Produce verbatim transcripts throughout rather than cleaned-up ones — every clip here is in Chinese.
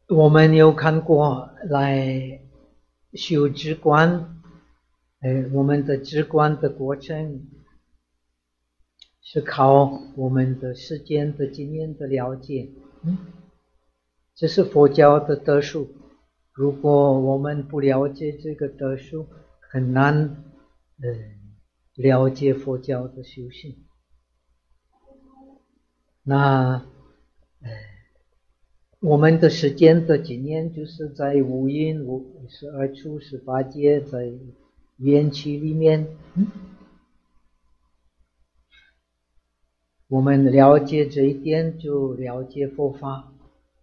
我们有看过来修止观，呃，我们的止观的过程是靠我们的时间的经验的了解，嗯，这是佛教的德数。如果我们不了解这个德数，很难呃了解佛教的修行。那呃我们的时间的经验就是在五阴、五十二处、十八界，在缘起里面，嗯，我们了解这一点，就了解佛法。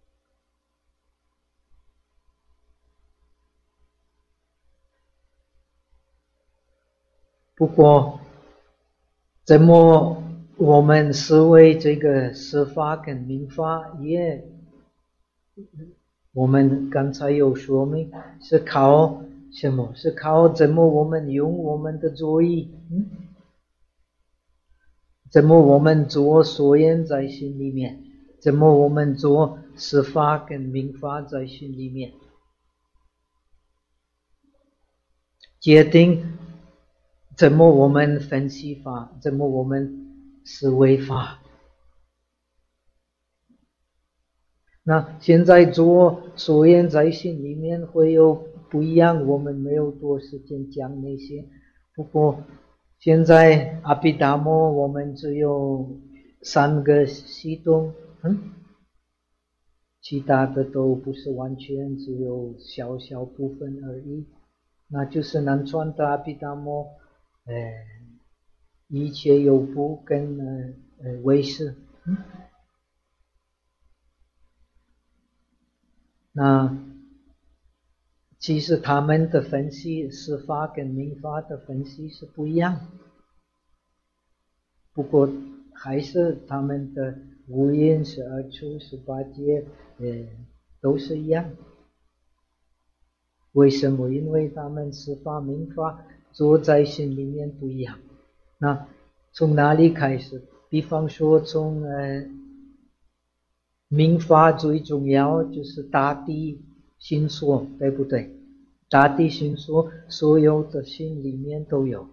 不过，怎么我们思维这个十法跟名法也，我们刚才有说明，是靠什么？是靠怎么我们用我们的作意，嗯，怎么我们做所言在心里面？怎么我们做十法跟名法在心里面？决定怎么我们分析法，怎么我们思维法。那现在做所言在心里面会有不一样，我们没有多时间讲那些。不过现在阿毗达摩我们只有三个系统，嗯，其他的都不是完全，只有小小部分而已。那就是南传的阿毗达摩，呃，一切有部跟呃呃唯识，嗯，那其实他们的分析十法跟名法的分析是不一样，不过还是他们的五阴、十二处、十八界，呃，都是一样。为什么？因为他们十法、名法做在心里面不一样。那从哪里开始？比方说从呃名法最重要就是大地心所，对不对？大地心所所有的心里面都有。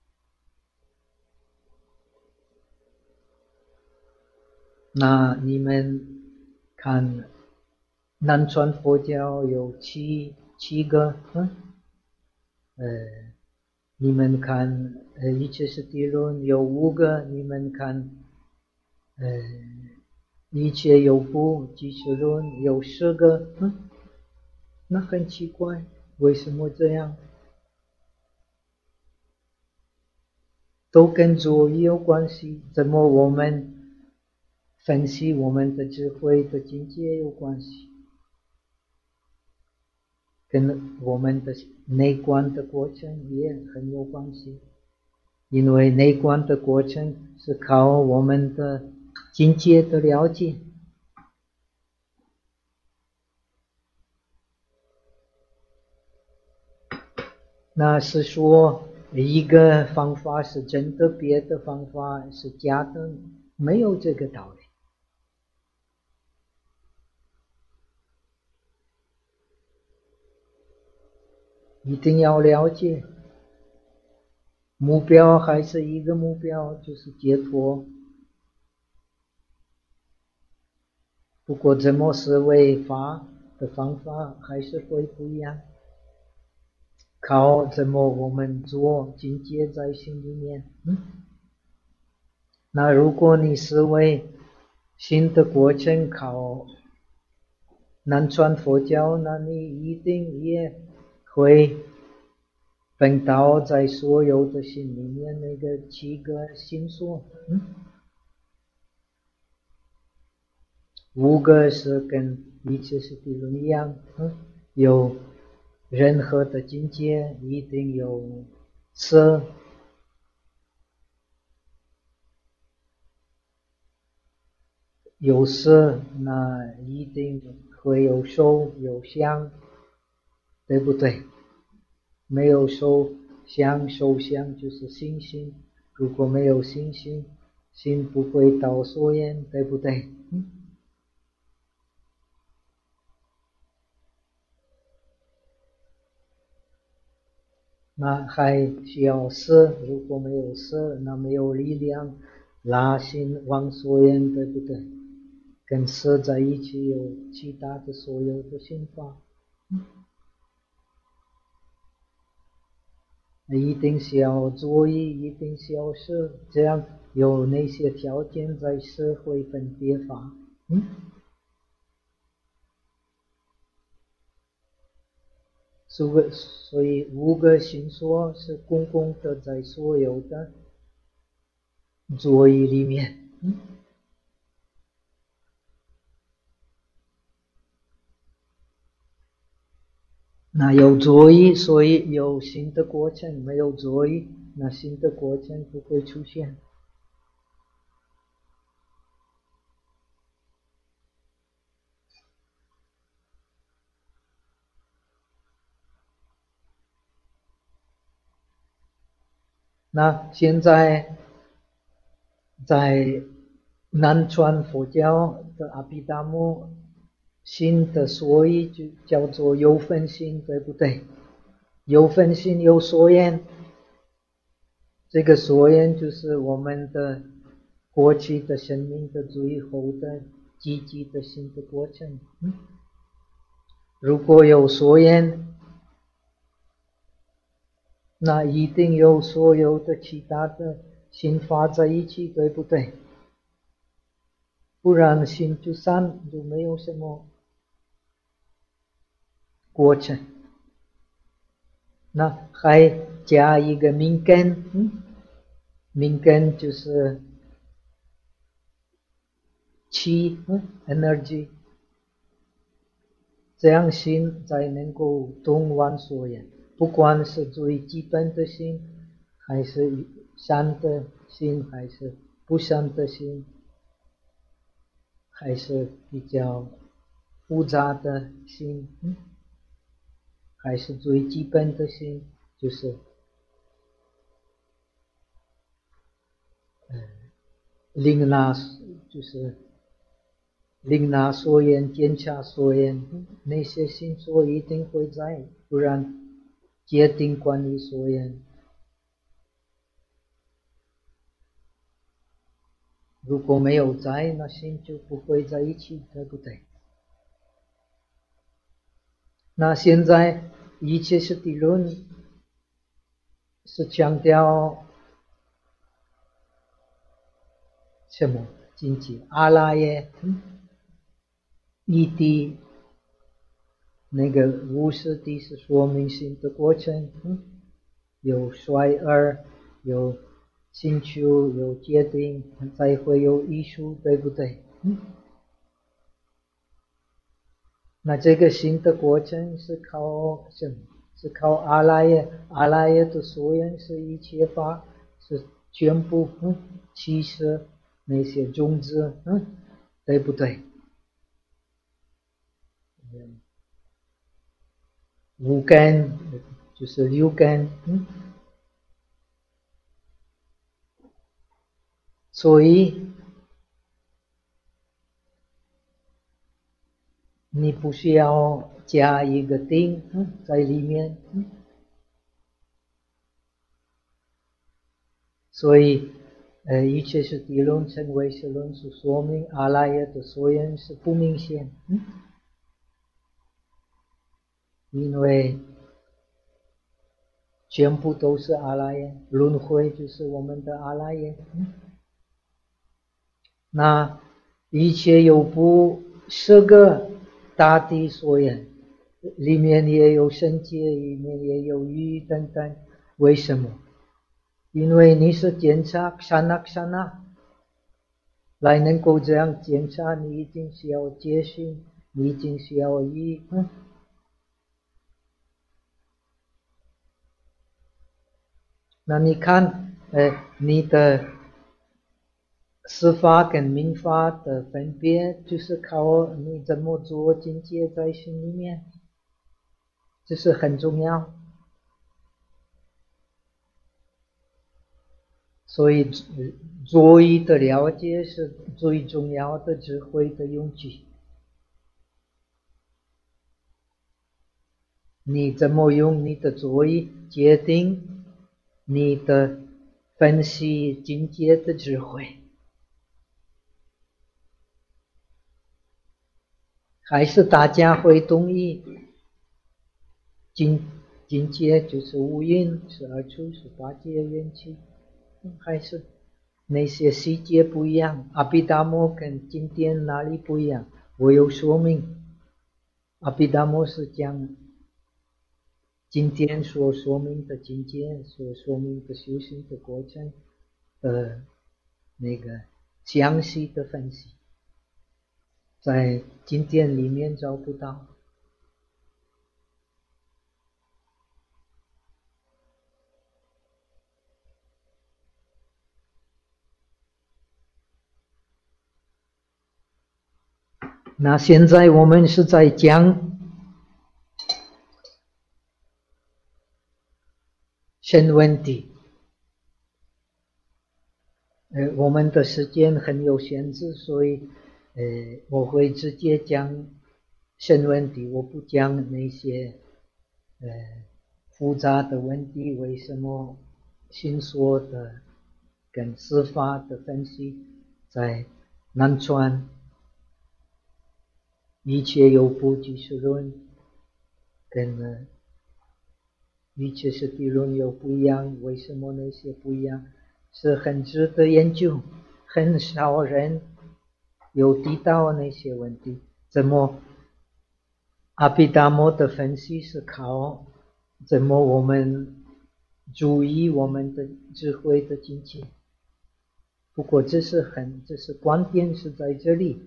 那你们看南传佛教有七七个，嗯，呃，你们看呃一切是地论有五个，你们看呃一切有部即是论有十个，嗯，那很奇怪，为什么这样？都跟作意有关系，怎么我们分析我们的智慧的境界有关系，跟我们的内观的过程也很有关系，因为内观的过程是靠我们的境界的了解。那是说一个方法是真的，别的方法是假的，没有这个道理。一定要了解，目标还是一个目标，就是解脱。不过怎么思维法的方法还是会不一样，靠怎么我们做境界在心里面，嗯，那如果你思维新的过程靠南传佛教，那你一定也会分到在所有的心里面那个七个心所，嗯，五个是跟一切是地论一样，嗯，有任何的境界一定有色，有色那一定会有受有相，对不对？没有受相受相就是心性，如果没有心性，心不会到所言，对不对？嗯， 那还需要色，如果没有色，那没有力量拉心往所缘，对不对？跟色在一起有其他的所有的心法，一定需要作意，一定需要色，这样有那些条件在社会分别法。嗯，所以五个心所是公共的，在所有的作意里面。嗯，那有作意，所以有新的过程；没有作意，那新的过程不会出现。那现在在南传佛教的阿毗达摩心的所以就叫做有分心，对不对？有分心有所缘，这个所缘就是我们的过去的生命的最后的积极的心的过程。嗯，如果有所缘，那一定有所有的其他的心法在一起，对不对？不然心就散，就没有什么过程。那还加一个命根，嗯，命根就是气，嗯 ，energy， 这样心才能够动完所缘。不管是最基本的心，还是善的心，还是不善的心，还是比较复杂的心，嗯，还是最基本的心，就是呃，领纳，就是领纳所缘、检查所缘，那些心所一定会在，不然界定关于所缘。如果没有在，那心就不会在一起，对不对？那现在一切是理论是强调什么境界？阿赖耶，嗯，一谛，那个无始谛是说明心的过程，嗯，有衰二，有星球，有界定，才会有艺术，对不对？嗯，那这个新的过程是靠什么？是靠阿赖耶，阿赖耶的所缘是一切法，是全部，嗯，其实那些种子，嗯，对不对？五根就是六根，嗯，所以你不需要加一个定，嗯，在里面，嗯，所以呃，一切是谛论称唯识论是说明阿赖耶的所缘是不明显，嗯，因为全部都是阿赖耶，轮回就是我们的阿赖耶，嗯，那一切有不十个大地所缘，里面也有圣界，里面也有欲等等，为什么？因为你是检查刹那刹那，来能够这样检查，你一定需要戒心，你一定需要欲，嗯，那你看，呃，你的十法跟民法的分别，就是靠你怎么做境界在心里面，这是很重要。所以作意的了解是最重要的智慧的用具。 你怎么用你的作为决定你的分析境界的智慧？还是大家会同意境境界就是无因，十二处是八界缘起，还是那些细节不一样？阿毗达摩跟经典哪里不一样？我有说明。阿毗达摩是讲经典所说明的境界，所说明的修行的过程的那个详细的分析，在经典里面找不到。那现在我们是在讲申问题，呃，我们的时间很有限制，所以呃，我会直接讲申问题，我不讲那些呃复杂的问题，为什么心说的跟司法的分析在南传一切有部即是论跟呃一切是地论有不一样，为什么那些不一样？是很值得研究，很少人有提到那些问题。怎么阿毗达摩的分析是靠怎么我们注意我们的智慧的境界？不过这是很，这是观点是在这里。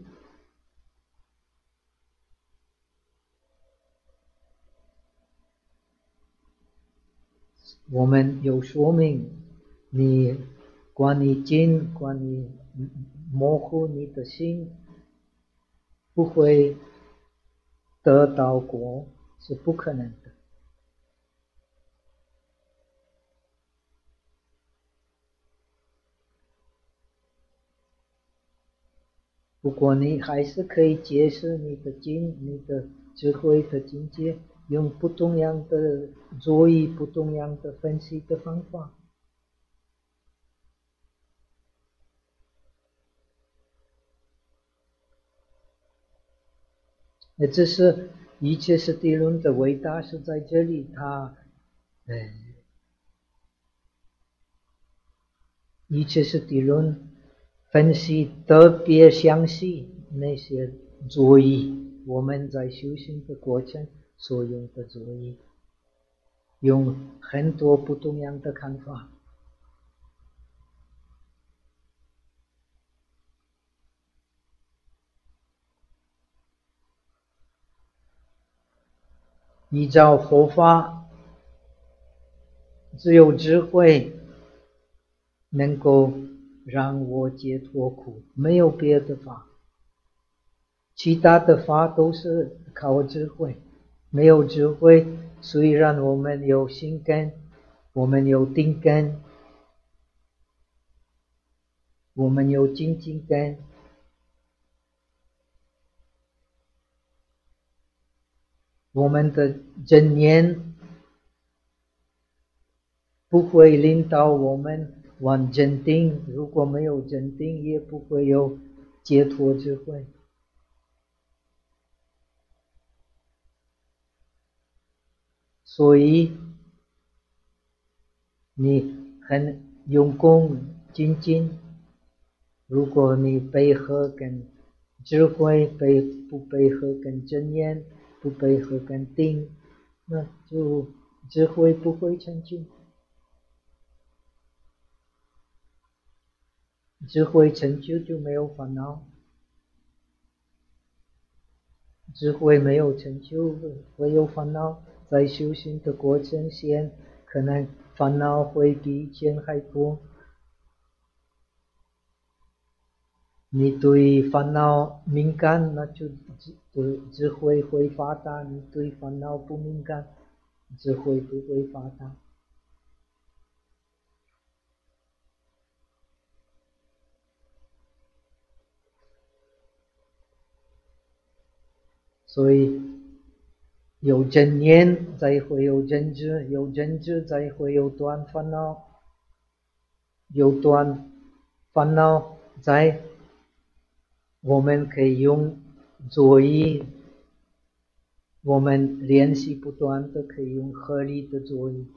我们有说明，你观你境，观你模糊你的心，不会得到果，是不可能的。不过你还是可以解释你的境，你的智慧的境界，用不同样的作意，不同样的分析的方法。那这是一切是地论的伟大是在这里，它，呃，一切是地论分析特别详细那些作意，我们在修行的过程所用的作意，用很多不同样的看法。依照佛法，只有智慧能够让我解脱苦，没有别的法，其他的法都是靠智慧。没有智慧，虽然我们有心根，我们有定根，我们有精进根，我们的正念不会令到我们往正定，如果没有正定，也不会有解脱智慧。所以你很用功精进，如果你配合跟智慧，配不配合跟正念，不配合跟定，那就智慧不会成就。智慧成就就没有烦恼，智慧没有成就会有烦恼。在修行的过程先可能烦恼会比以前还多，你对烦恼敏感，那就智智慧会发达；你对烦恼不敏感，智慧不会发达。所以有真念才会有真知，有真知才会有断烦恼，有断烦恼在我们可以用作意，我们练习不断的可以用合理的作意，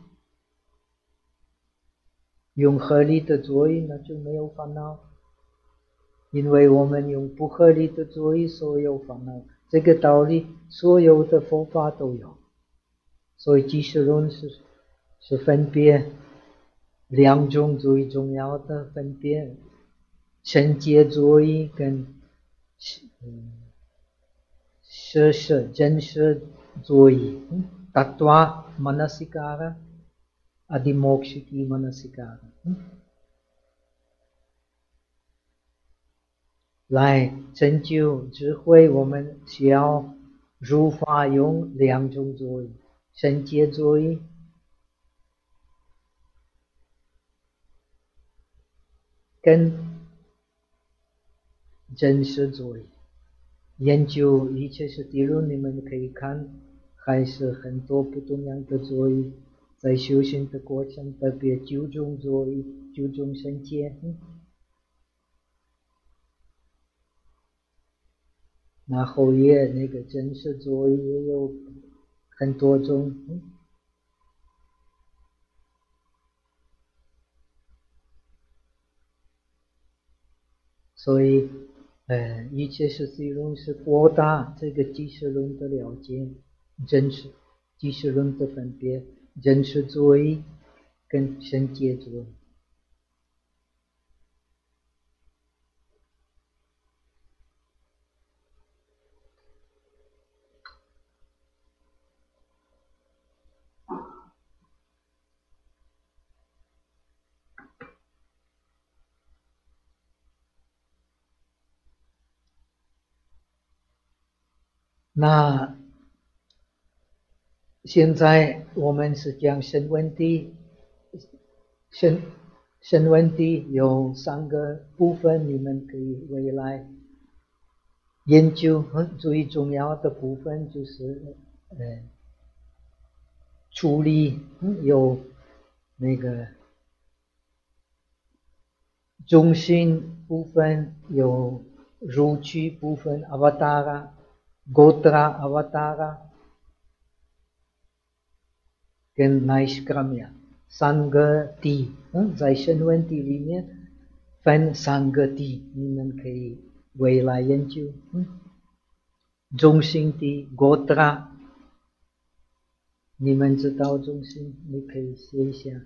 用合理的作意那就没有烦恼，因为我们用不合理的作意所有烦恼，这个道理所有的佛法都有，所以即事论是是分别两种最重要的分别，圣洁作意跟舍舍真舍作意，tattva manasikara adimokshiki manasikara，来成就智慧，我们需要如法用两种作意，圣洁作意跟真实作意。研究一切是地论，你们可以看，还是很多不同样的作意，在修行的过程特别九种作意，九种圣洁。那后也那个真实作意也有很多种，所以呃，一切是地论是扩大这个即事论的了解，真实即事论的分别，真实作意跟圣洁作意。那现在我们是讲声闻地，声声闻地有三个部分，你们可以未来研究。最重要的部分就是呃处理，有那个中心部分，有入趣部分 avatara gotra avatara 跟 naishkramya 三个地，在声闻地里面分三个地，你们可以未来研究。中心地 gotra 你们知道中心，你可以写一下。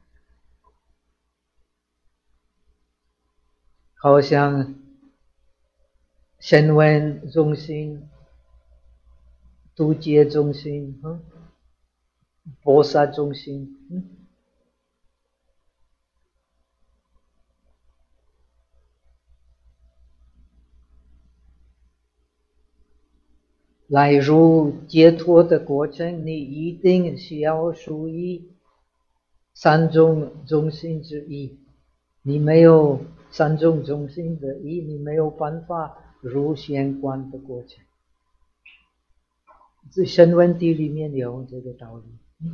好像声闻中心、度劫中心、菩萨中心，来入解脱的过程，你一定需要属于三种中心之一。你没有三种中心的一，你没有办法入显观的过程。这声闻地里面有这个道理。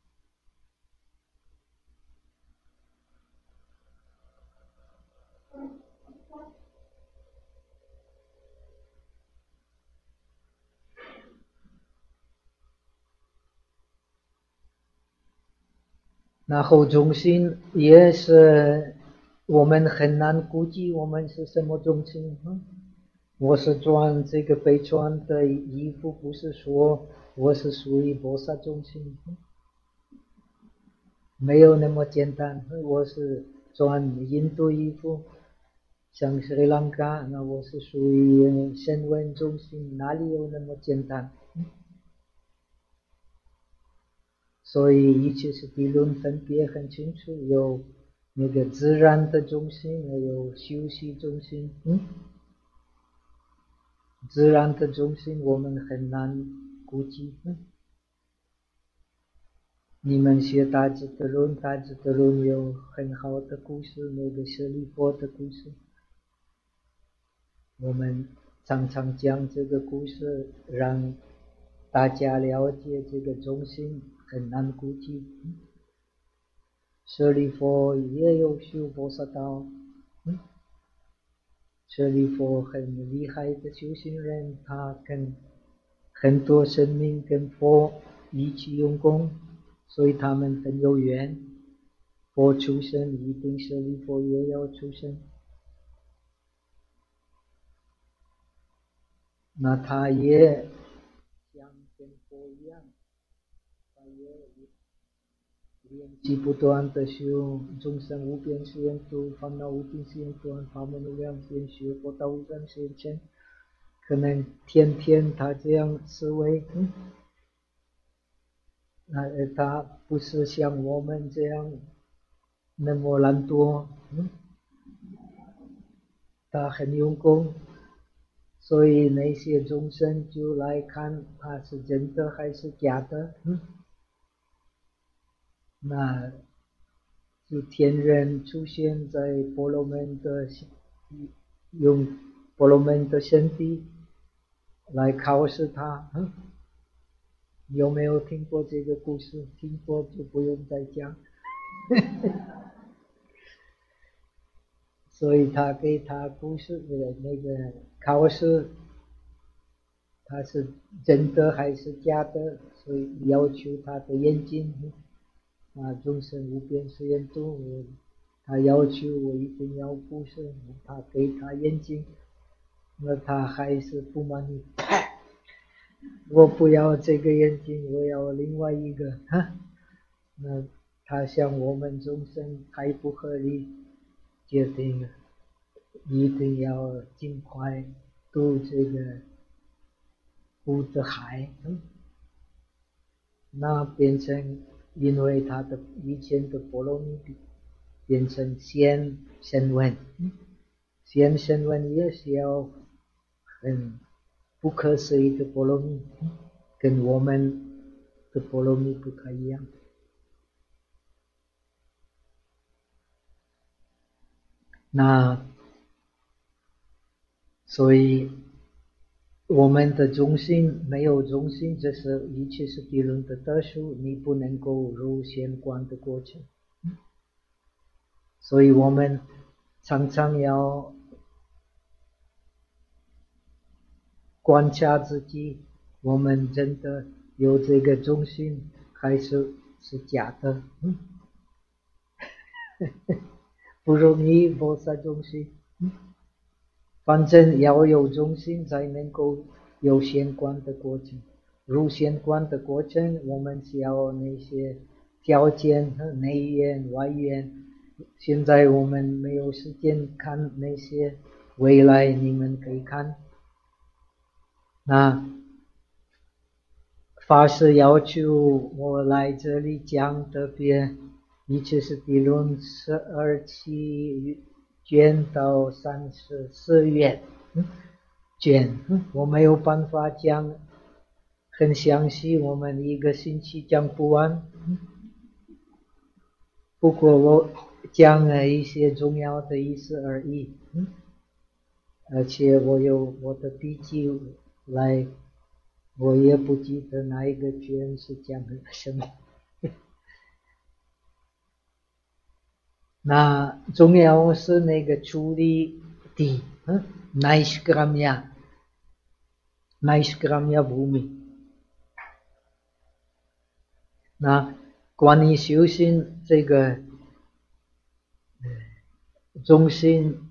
然后中心也是我们很难估计我们是什么中心。我是穿这个被穿的衣服，不是说我是属于菩萨中心，没有那么简单。我是穿印度衣服，像斯里兰卡，那我是属于声闻中心，哪里有那么简单？所以一切是地论分别很清楚，有那个自然的中心，还有休息中心。嗯，自然的中心我们很难估计。嗯，你们学大智度论，大智度论有很好的故事，那个舍利弗的故事，我们常常讲这个故事，让大家了解这个中心很难估计。舍利弗也有修菩萨道，舍利弗很厉害的修行人，他跟很多生命跟佛一起用功，所以他们很有缘。佛出生，一定舍利弗也要出生。那他也像跟佛一样，他也连续不断的修众生无边誓愿度，烦恼无尽誓愿断，法门无量誓愿学，佛道无量誓愿成。可能天天他这样思维，嗯，那他不是像我们这样那么懒惰，嗯，他很用功，所以那些众生就来看他是真的还是假的，嗯，那就天人出现在婆罗门的用婆罗门的身体来考试他，嗯，有没有听过这个故事？听过就不用再讲。所以他给他故事的那个考试，他是真的还是假的？所以要求他的眼睛啊，众生无边誓愿度，他要求我一定要故事，他给他眼睛，那他还是不满意。我不要这个眼睛，我要另外一个，哈，那他向我们众生太不合理，决定一定要尽快渡这个渡的海，嗯，那变成因为他的以前的波罗蜜变成先声闻，嗯，先声闻也是要很不可思议的波罗蜜，跟我们的波罗蜜不太一样。那所以我们的中心没有中心，这是一切是地论的特殊，你不能够入显观的过程。所以我们常常要观察自己，我们真的有这个中心还是是假的，嗯，不容易菩萨中心，嗯，反正要有中心才能够有显观的过程。入显观的过程，我们需要那些条件，内缘外缘。现在我们没有时间看那些，未来你们可以看。那法师要求我来这里讲特别一切是地论十二期卷到三十四卷，嗯，卷，嗯，我没有办法讲很详细，我们一个星期讲不完，嗯，不过我讲了一些重要的意思而已，嗯，而且我有我的笔记来，我也不记得哪一个卷是讲的什么。那重要是那个处理地，嗯，Naishkramya Naishkramya Bhumi。那关于修行这个中心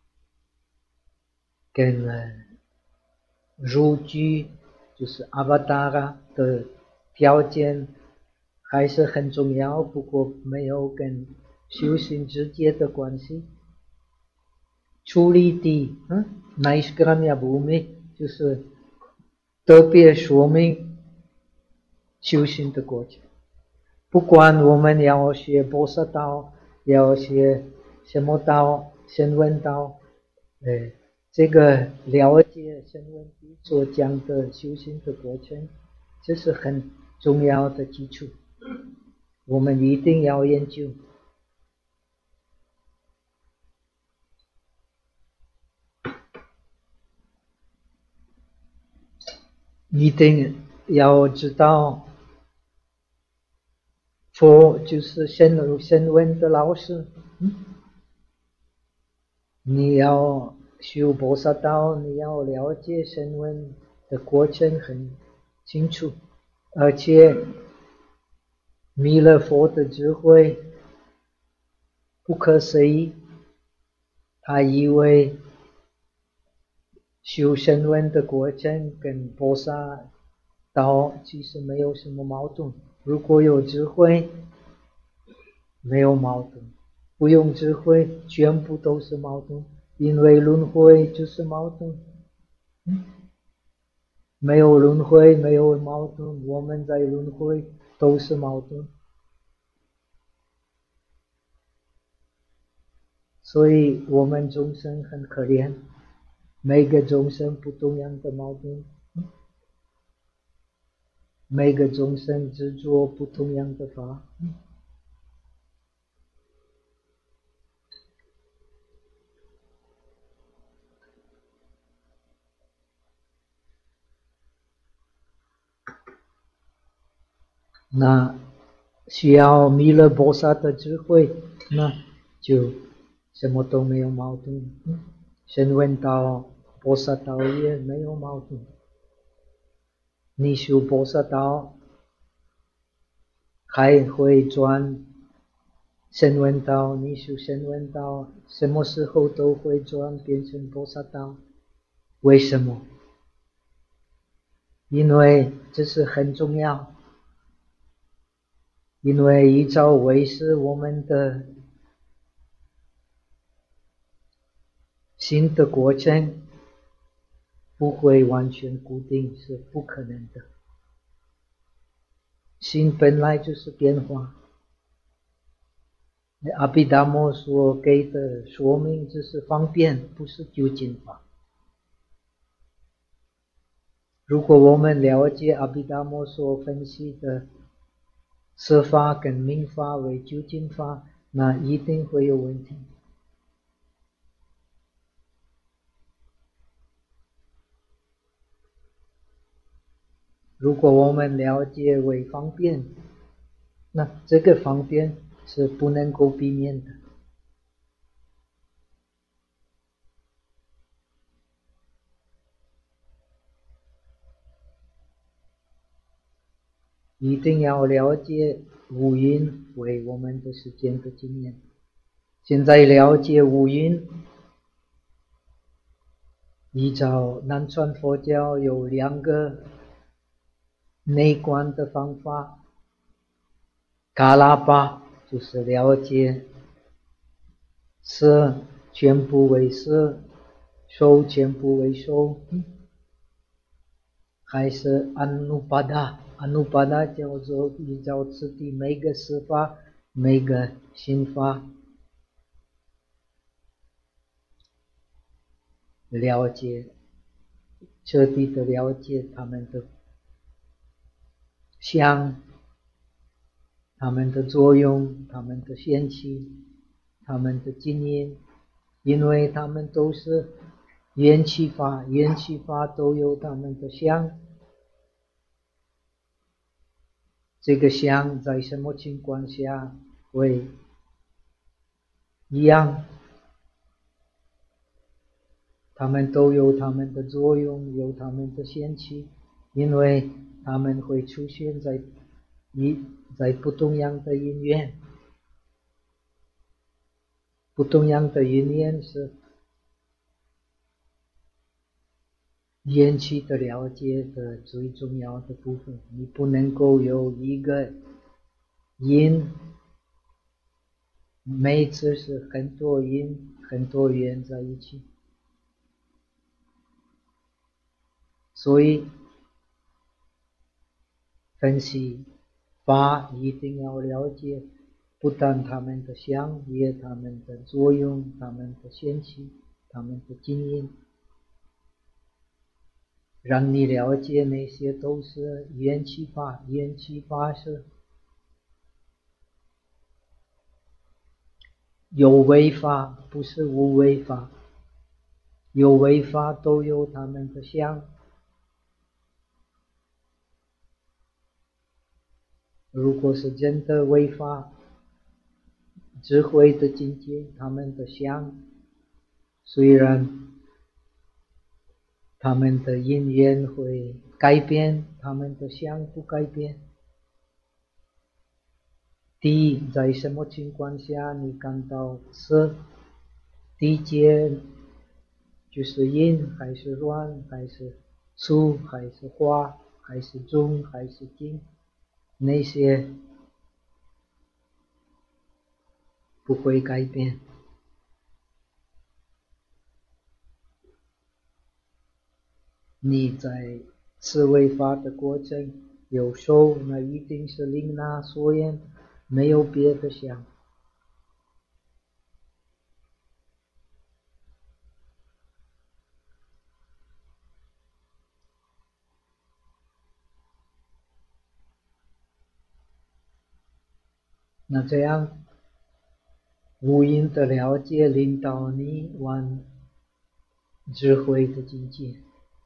跟入居就是阿瓦达拉的条件还是很重要，不过没有跟修行直接的关系。处理地，嗯，Naishkramya Bhumi就是特别说明修行的过程。不管我们要学菩萨道，要学什么道，声闻道，呃，这个了解声闻地所讲的修行的过程，这是很重要的基础，我们一定要研究。一定要知道，佛就是声声闻的老师。嗯，你要修菩萨道，你要了解声闻的过程很清楚，而且弥勒佛的智慧不可思议。他以为修声闻的过程跟菩萨道其实没有什么矛盾。如果有智慧，没有矛盾；不用智慧，全部都是矛盾。因为轮回就是矛盾。嗯，没有轮回，没有矛盾，我们在轮回都是矛盾。所以我们众生很可怜，每个众生不同样的矛盾，每个众生执着不同样的法。那需要弥勒菩萨的智慧，那就什么都没有矛盾。声闻道、菩萨道也没有矛盾。你修菩萨道，还会转声闻道；你修声闻道，什么时候都会转变成菩萨道。为什么？因为这是很重要。因为依照唯识，我们的心的过程不会完全固定，是不可能的。心本来就是变化。阿毗达摩所给的说明只是方便，不是究竟法。如果我们了解阿毗达摩所分析的色法跟名法为究竟法，那一定会有问题。如果我们了解为方便，那这个方便是不能够避免的。一定要了解五蕴为我们的时间的经验。现在了解五蕴，依照南传佛教有两个内观的方法。嘎拉巴就是了解色全部为色，受全部为受，还是阿努巴达？阿努巴达叫做依照次第每个事法、每个心法了解，彻底的了解他们的相、他们的作用、他们的现起、他们的经验，因为他们都是缘起法，缘起法都有他们的相。这个相在什么情况下会一样？他们都有他们的作用，有他们的现起，因为他们会出现在一在不同样的因缘。不同样的因缘是缘起的了解的最重要的部分。你不能够有一个因，每次是很多因很多缘在一起。所以分析法一定要了解，不但他们的相，也他们的作用、他们的现起、他们的经验，让你了解那些都是缘起法。缘起法是有为法，不是无为法。有为法都有他们的相， 如果是真的违法智慧的境界，他们的相虽然他们的因缘会改变，他们的相不改变。第一，在什么情况下你感到色？地界就是阴还是软，还是粗还是滑，还是重还是轻，那些不会改变。你在思维法的过程有受，那一定是领纳所缘，没有别的相。那这样无因的了解领导你往智慧的境界。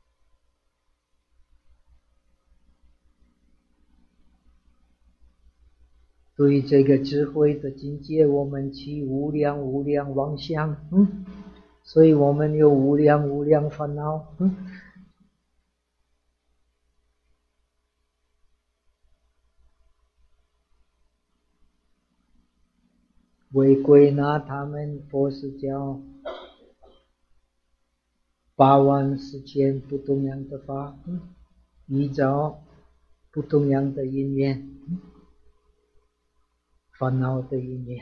对这个智慧的境界，我们起无量无量妄想，嗯，所以我们有无量无量烦恼，嗯，为归纳他们佛是教八万四千不同样的法，嗯，依照不同样的因缘，嗯，烦恼的因缘。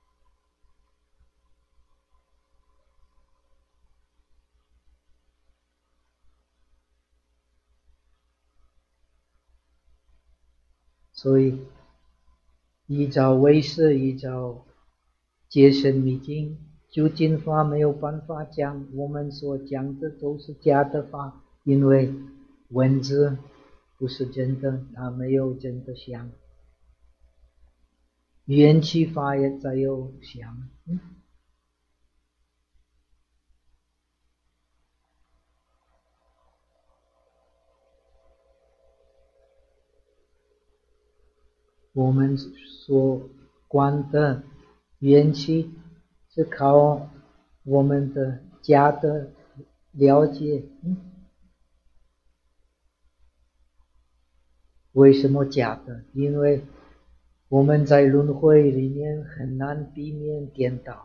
所以依照唯识，依照戒身密经，究竟法没有办法讲，我们所讲的都是假的法，因为文字不是真的，它没有真的相。缘起法也才有相，嗯，我们所观的缘起是靠我们的假的了解，嗯，为什么假的？因为我们在轮回里面很难避免颠倒，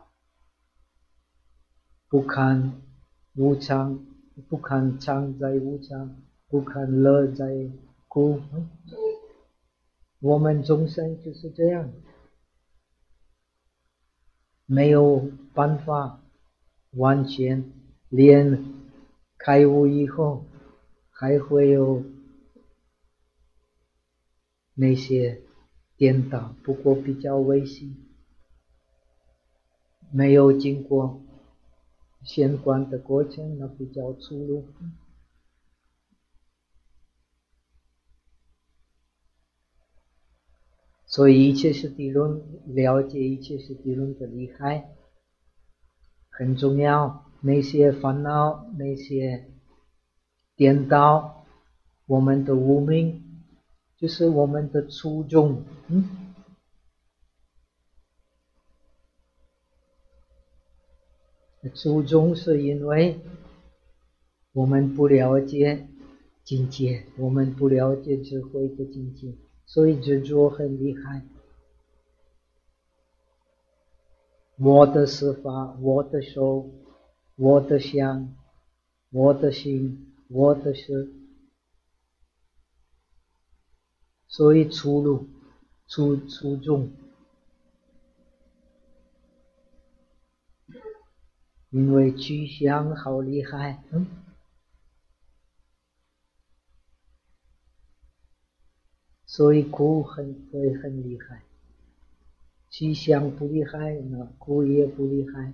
不看无常，不看常在无常，不看乐在苦，我们众生就是这样，没有办法完全，连开悟以后还会有那些颠倒，不过比较微细，没有经过相关的过程，那比较粗鲁。所以一切是谛论，了解一切是谛论的厉害很重要。那些烦恼，那些颠倒，我们的无明，就是我们的初衷，嗯，初衷是因为我们不了解境界，我们不了解智慧的境界，所以执着很厉害。我的思法，我的手，我的想，我的心，我的事，所以出路出出众，因为趋向好厉害，嗯，所以苦很会很厉害，趋向不厉害，那苦也不厉害。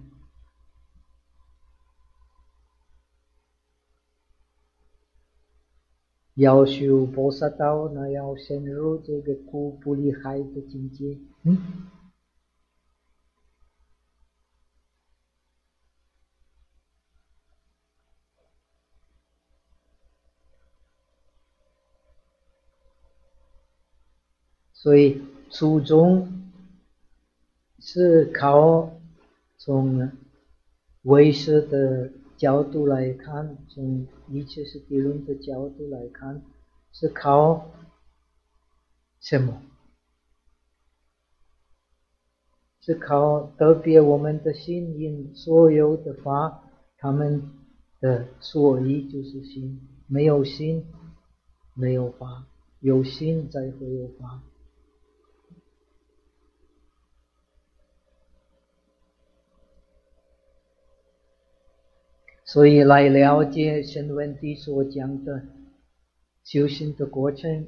要修菩萨道，那要深入这个苦不厉害的境界，嗯， 所以初中是靠从唯识的角度来看，从一切是地论的角度来看，是靠什么？是靠特别我们的心因所有的法，他们的所依就是心，没有心没有法，有心才会有法。所以来了解圣文帝所讲的修行的过程，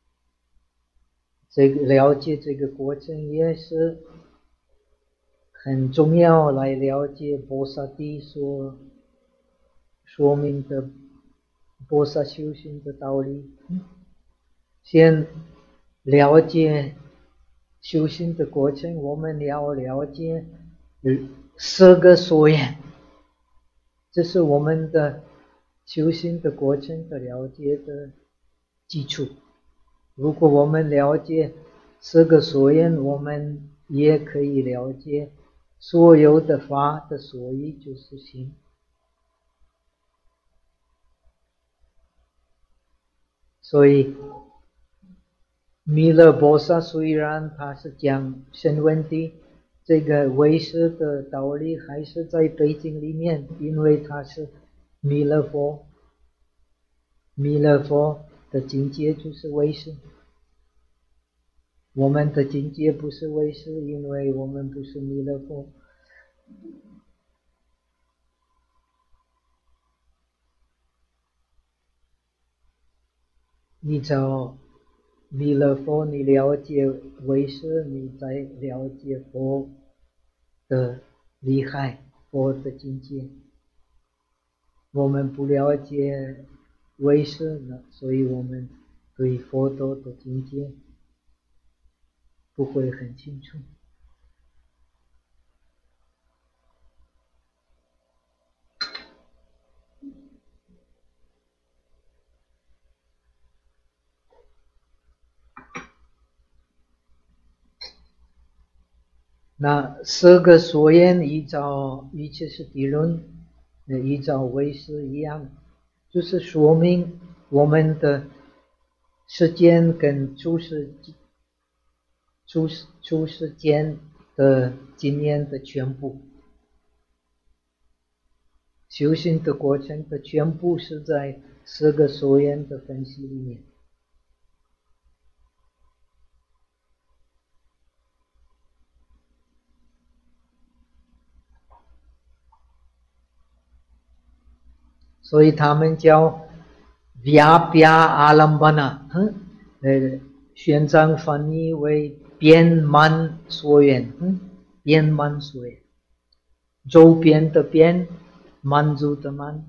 这个了解这个过程也是很重要，来了解菩萨地所说明的菩萨修行的道理。先了解修行的过程，我们要了解四个所缘，这是我们的修行的过程的了解的基础。如果我们了解四个所缘，我们也可以了解所有的法的所依就是心。所以弥勒菩萨虽然他是讲圣文帝这个唯识的道理，还是在背景里面，因为他是弥勒佛，弥勒佛的境界就是唯识。我们的境界不是唯识，因为我们不是弥勒佛。你找弥勒佛，你了解唯识，你再了解佛的厉害，佛的境界。我们不了解唯识呢，所以我们对佛陀的境界不会很清楚。那四个所缘依照一切是地论，依照唯识一样，就是说明我们的世间跟出世出世出世间的经验的全部，修行的过程的全部是在四个所缘的分析里面。所以他们叫 Vyapya Alambana， 呃，玄奘翻译为遍满所缘，遍满所缘，周边的遍，满足的满。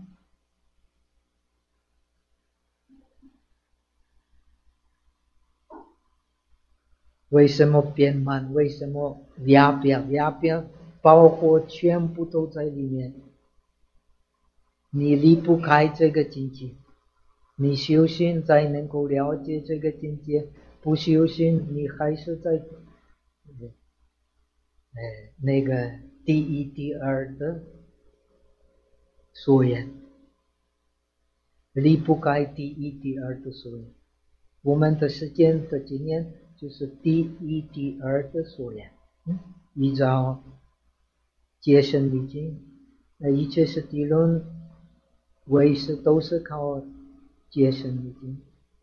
为什么遍满？为什么 Vyapya Vyapya 包括全部都在里面？你离不开这个境界，你修行才能够了解这个境界，不修行你还是在呃那个第一第二的所缘，离不开第一第二的所缘。我们的时间的经验就是第一第二的所缘，依照戒身理经，那一切是地论唯识都是靠戒身理经。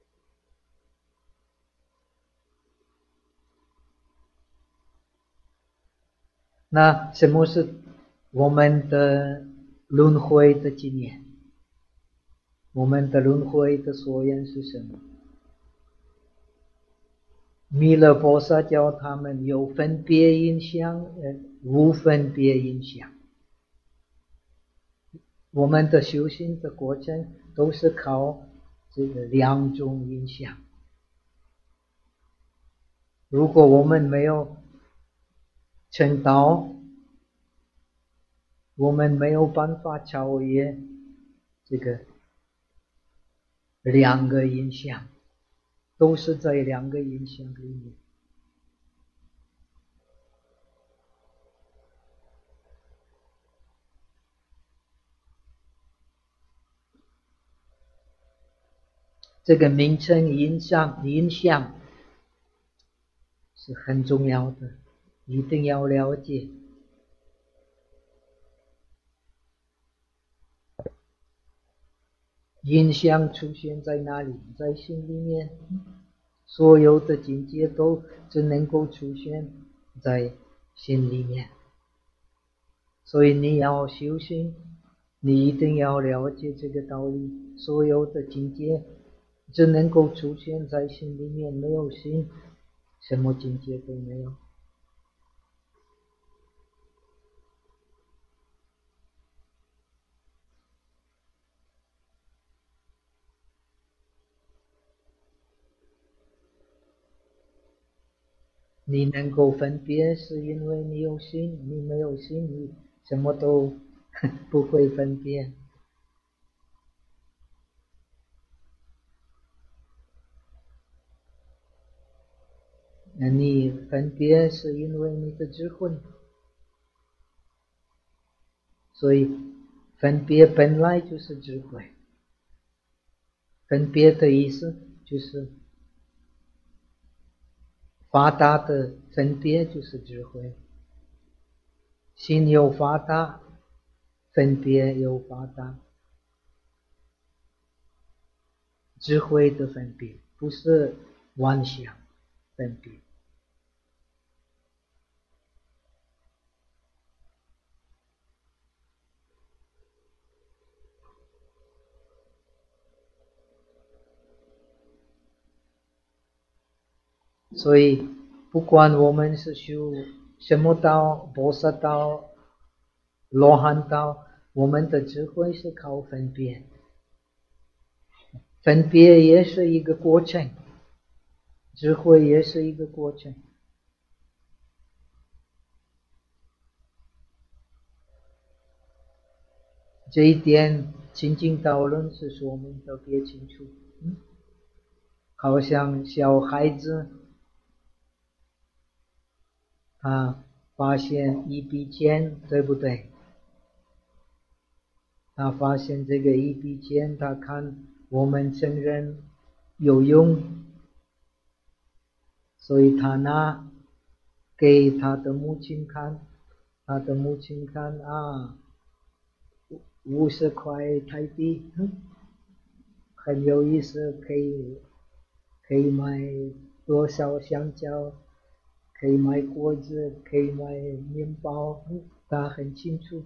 那什么是我们的轮回的经验？我们的轮回的所缘是什么？弥勒菩萨教他们有分别印象，呃，无分别印象。我们的修行的过程都是靠这个两种印象。如果我们没有成道，我们没有办法超越这个两个印象。 都是在两个影响里面。这个名称影响影响是很重要的，一定要了解。影响出现在哪里？在心里面。所有的境界都只能够出现在心里面。所以你要修行，你一定要了解这个道理。所有的境界只能够出现在心里面，没有心，什么境界都没有。你能够分别，是因为你有心，你没有心，你什么都不会分辨。那你分别是因为你的智慧，所以分别本来就是智慧。分别的意思就是发达的分别就是智慧，心有发达，分别有发达，智慧的分别不是妄想分别。所以不管我们是修什么道，菩萨道、罗汉道，我们的智慧是靠分别，分别也是一个过程，智慧也是一个过程。这一点清净道论是说明特别清楚。嗯，好像小孩子他发现一笔钱，对不对？他发现这个一笔钱，他看我们成人有用，所以他拿给他的母亲看，他的母亲看啊，五十块台币，很有意思，可以可以买多少香蕉，可以买果子，可以买面包，他很清楚。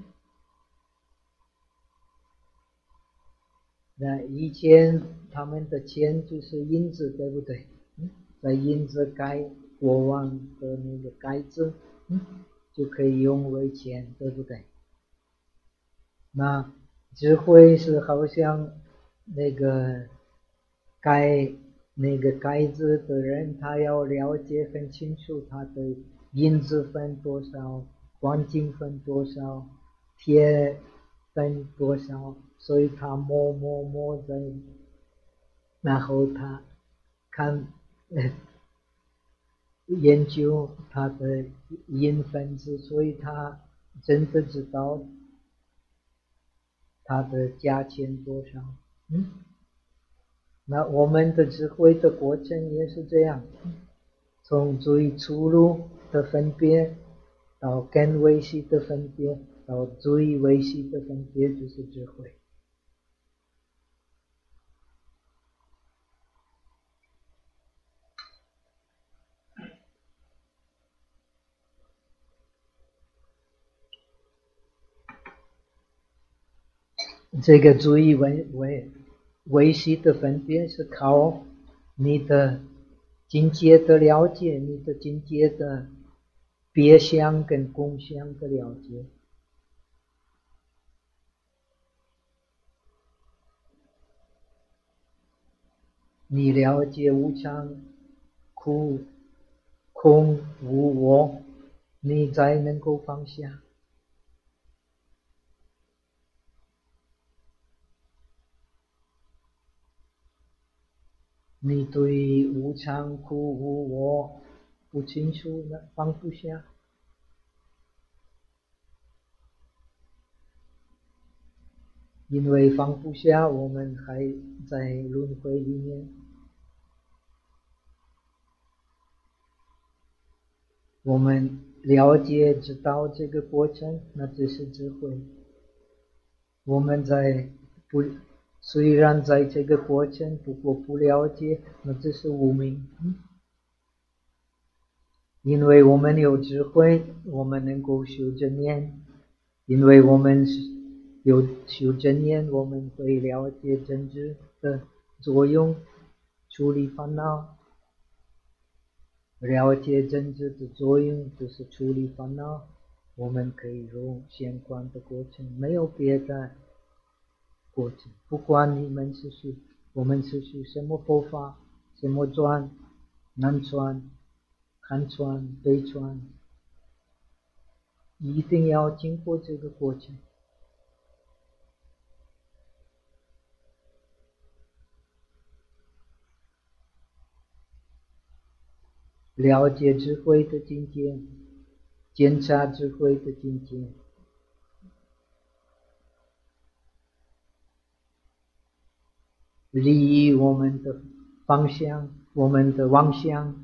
那以前他们的钱就是银子，对不对？在银子盖国王的那个盖子，就可以用为钱，对不对？那智慧是好像那个盖那个盖子的人，他要了解很清楚他的银子分多少，黄金分多少，铁分多少，所以他摸摸摸在，然后他看研究他的银分子，所以他真的知道它的价钱多少。嗯，那我们的智慧的过程也是这样，从最粗鲁的分别到更微细的分别，到最微细的分别，就是智慧。这个最微微微细的分别是靠你的境界的了解，你的境界的别相跟共相的了解。你了解无常、苦、空、无我，你才能够放下。 你对无常苦无我不清楚，那放不下。因为放不下，我们还在轮回里面。我们了解知道这个过程，那只是智慧。我们在不虽然在这个过程，不过不了解，那只是无明。因为我们有智慧，我们能够修正念。因为我们有修正念，我们会了解真知的作用，处理烦恼。了解真知的作用就是处理烦恼，我们可以用相关的过程，没有别的过程。不管你们是修，我们是修什么佛法，什么传、南传、汉传、北传，一定要经过这个过程。了解智慧的境界，检查智慧的境界，离于我们的方向，我们的妄想，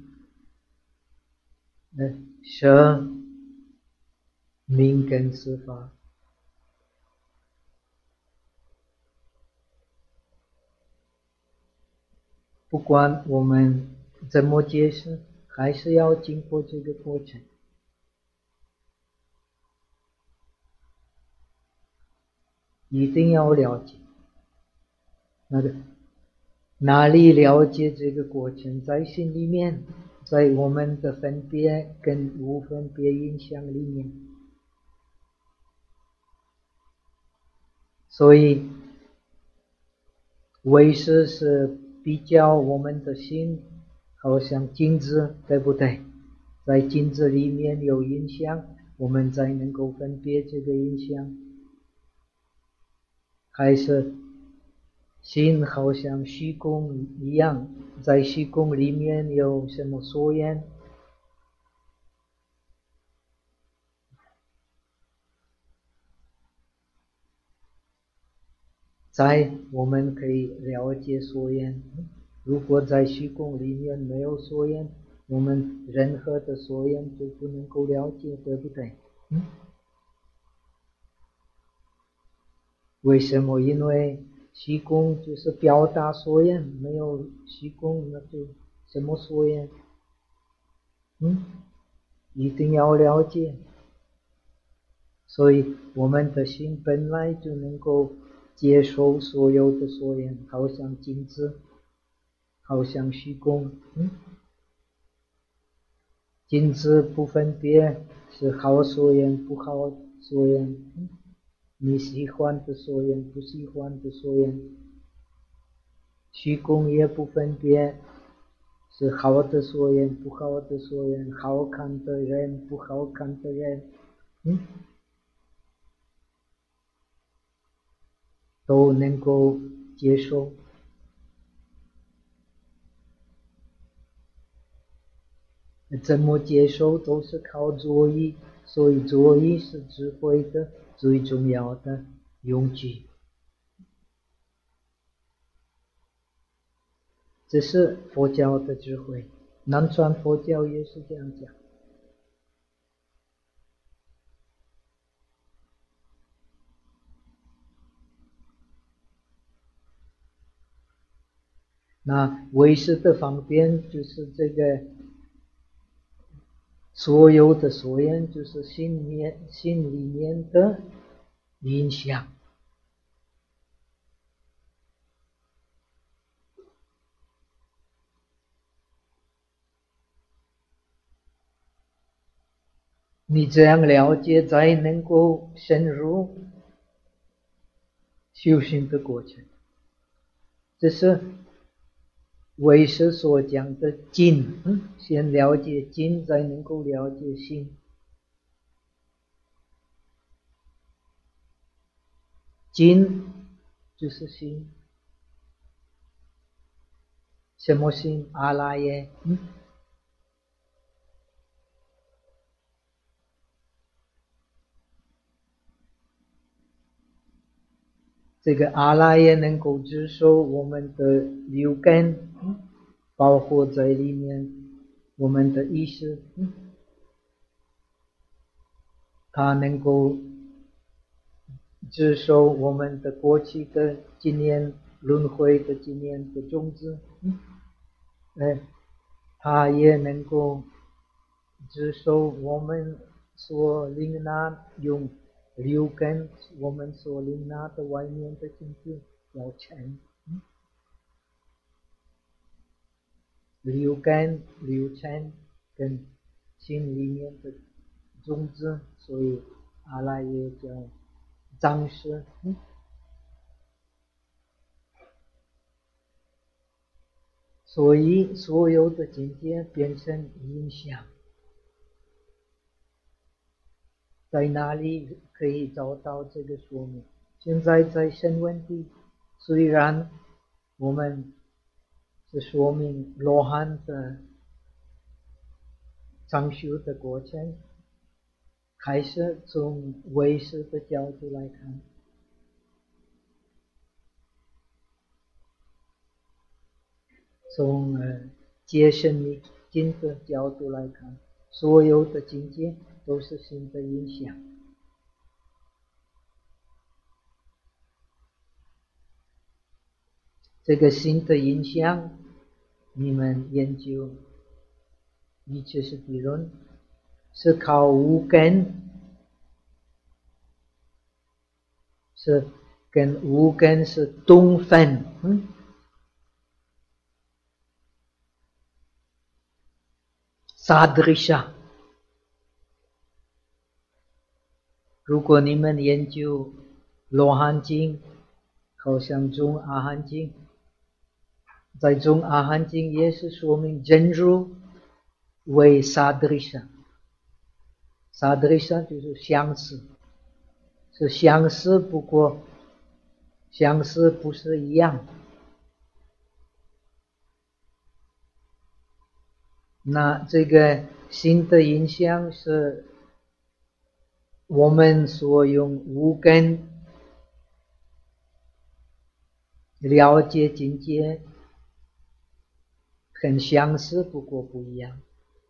呃，舍名跟四法。不管我们怎么解释，还是要经过这个过程。一定要了解。那个哪里了解这个过程？在心里面，在我们的分别跟无分别影响里面。所以唯识是比较我们的心好像镜子，对不对？在镜子里面有影响，我们才能够分别这个影响。还是心好像虚空一样，在虚空里面有什么所言？在我们可以了解所言。如果在虚空里面没有所言，我们任何的所言就不能够了解，对不对？嗯？为什么？因为虚空就是表达所言，没有虚空那就什么所言？嗯，一定要了解。所以我们的心本来就能够接受所有的所言，好像镜子，好像虚空。嗯，镜子不分别是好所言不好所言，嗯，你喜欢的所言不喜欢的所言。虚空也不分别是好的所言不好的所言，好看的人不好看的人，嗯，都能够接受。怎么接受都是靠作意，所以作意是智慧的最重要的用具。这是佛教的智慧，南传佛教也是这样讲。那唯识的方便就是这个所有的所言就是心里面心里面的影响。你这样了解，才能够深入修行的过程。这是唯识所讲的境，嗯，先了解境，才能够了解心。境就是心， 什么心？阿赖耶。嗯，这个阿赖耶能够接受我们的六根，嗯，包括在里面我们的意识，嗯，它能够接受我们的过去的经验、轮回的经验的种子，嗯，哎，它也能够接受我们所领纳用六根，我们所领纳的外面的境界叫尘，嗯，六根、六尘跟心里面的种子，所以阿赖耶叫zam识，嗯，所以所有的境界变成影响。在哪里可以找到这个说明？现在在声闻地，虽然我们是说明罗汉的长修的过程，还是从唯识的角度来看，从呃界身理经的角度来看，所有的境界都是心的影响。这个心的影响，你们研究一切是理论，是靠五根，是跟五根是同分，嗯，萨德沙。如果你们研究罗汉经，好像中阿含经，在中阿含经也是说明真如为萨德沙，萨德沙就是相似，是相似，不过相似不是一样。那这个心的影响是我们所用五根了解境界很相似，不过不一样。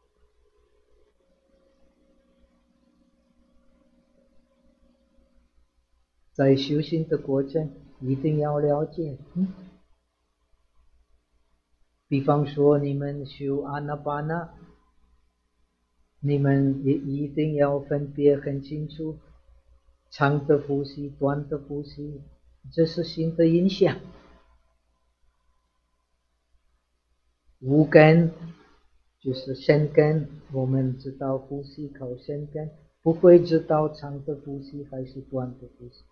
在修行的过程一定要了解，嗯，比方说你们修阿那巴那，你们也一定要分别很清楚长的呼吸、短的呼吸，这是心的影响。五根就是身根，我们知道呼吸靠身根，不会知道长的呼吸还是短的呼吸。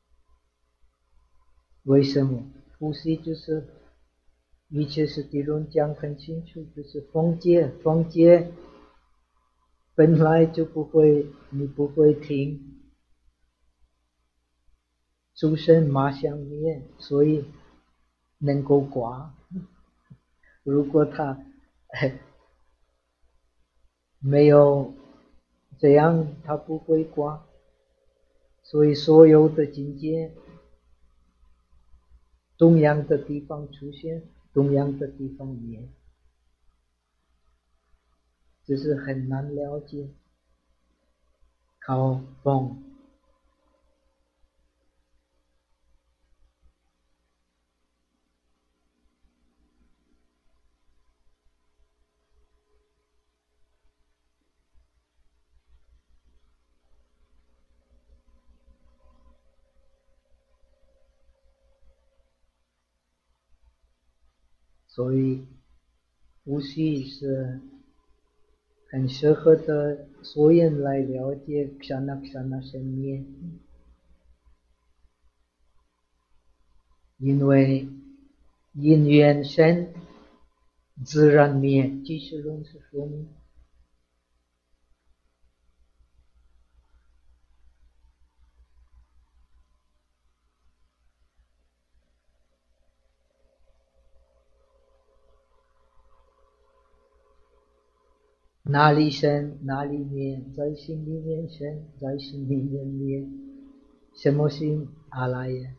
为什么？呼吸就是一切是地论讲很清楚，就是风界，风界本来就不会，你不会停，诸生马相灭，所以能够刮。如果他没有这样，他不会刮。所以所有的境界，同样的地方出现，同样的地方灭，只是很难了解，靠风。所以呼吸是很适合的所有人来了解刹那刹那生灭，因为因缘生自然灭，即是论是说明。 哪里生哪里灭，在心里面生，在心里面灭。什么心？阿赖耶。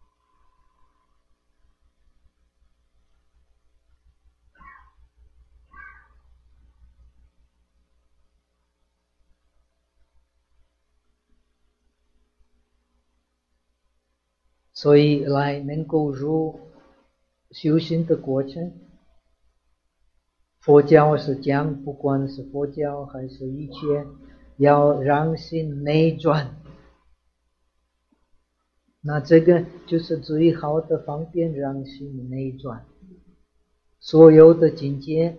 所以来能够入修行的过程，佛教是讲，不管是佛教还是一切，要让心内转。那这个就是最好的方便，让心内转。所有的境界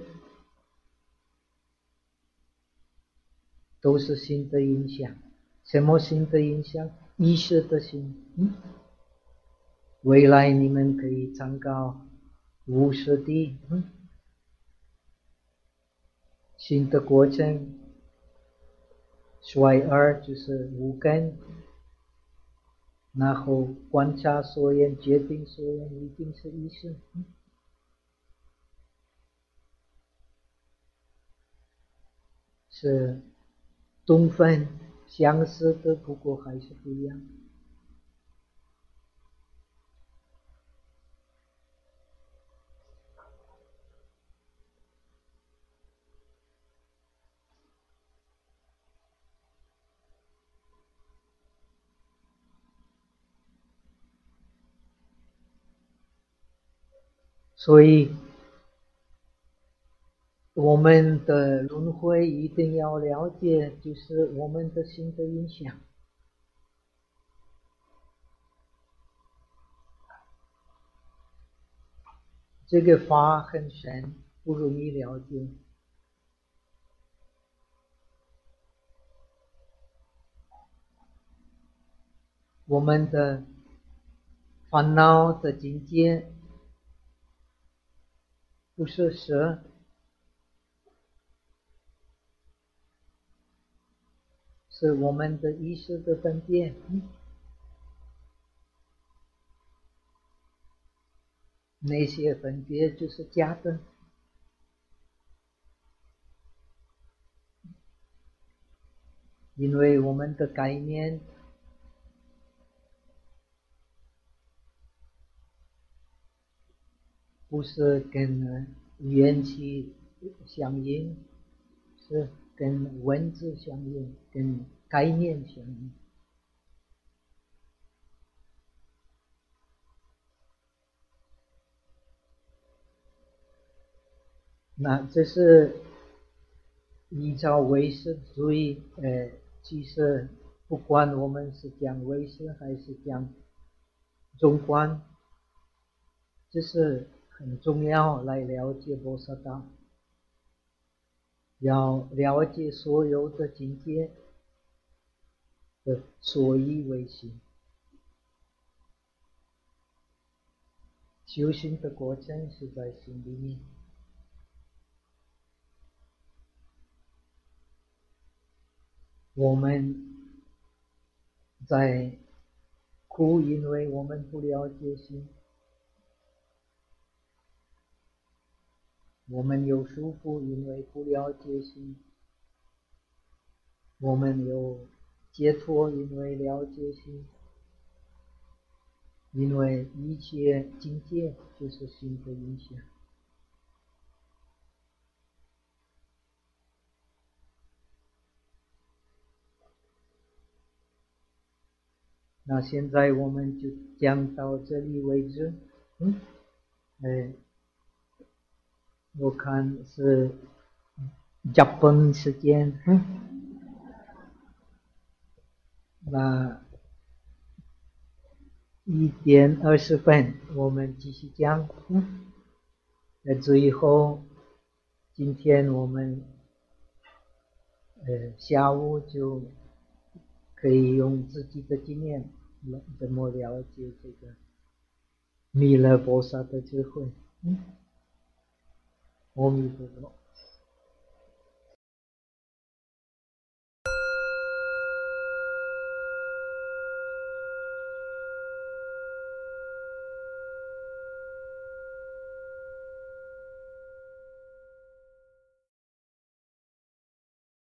都是心的影响。什么心的影响？意识的心。嗯，未来你们可以参考无始地，嗯，心的过程，衰二就是无根，然后观察所缘，决定所缘，一定是意识。嗯，是东分相似的，不过还是不一样。所以我们的轮回一定要了解，就是我们的心的影响。这个法很深，不容易了解。我们的烦恼的境界不是色，是我们的意识的分别。那些分别就是假的，因为我们的概念不是跟元气相应，是跟文字相应，跟概念相应。那这是依照唯识主义，呃，其实不管我们是讲唯识还是讲中观，这是很重要来了解菩萨道，要了解所有的境界的所依为行。修行的过程是在心里面。我们在苦，因为我们不了解心；我们有舒服，因为不了解心；我们有解脱，因为了解心。因为一切境界就是心的影响。那现在我们就讲到这里为止。嗯，哎，我看是日本时间，嗯，那一点二十分，我们继续讲。嗯，那最后，今天我们呃下午就可以用自己的经验怎么了解这个弥勒菩萨的智慧。嗯，阿弥陀佛。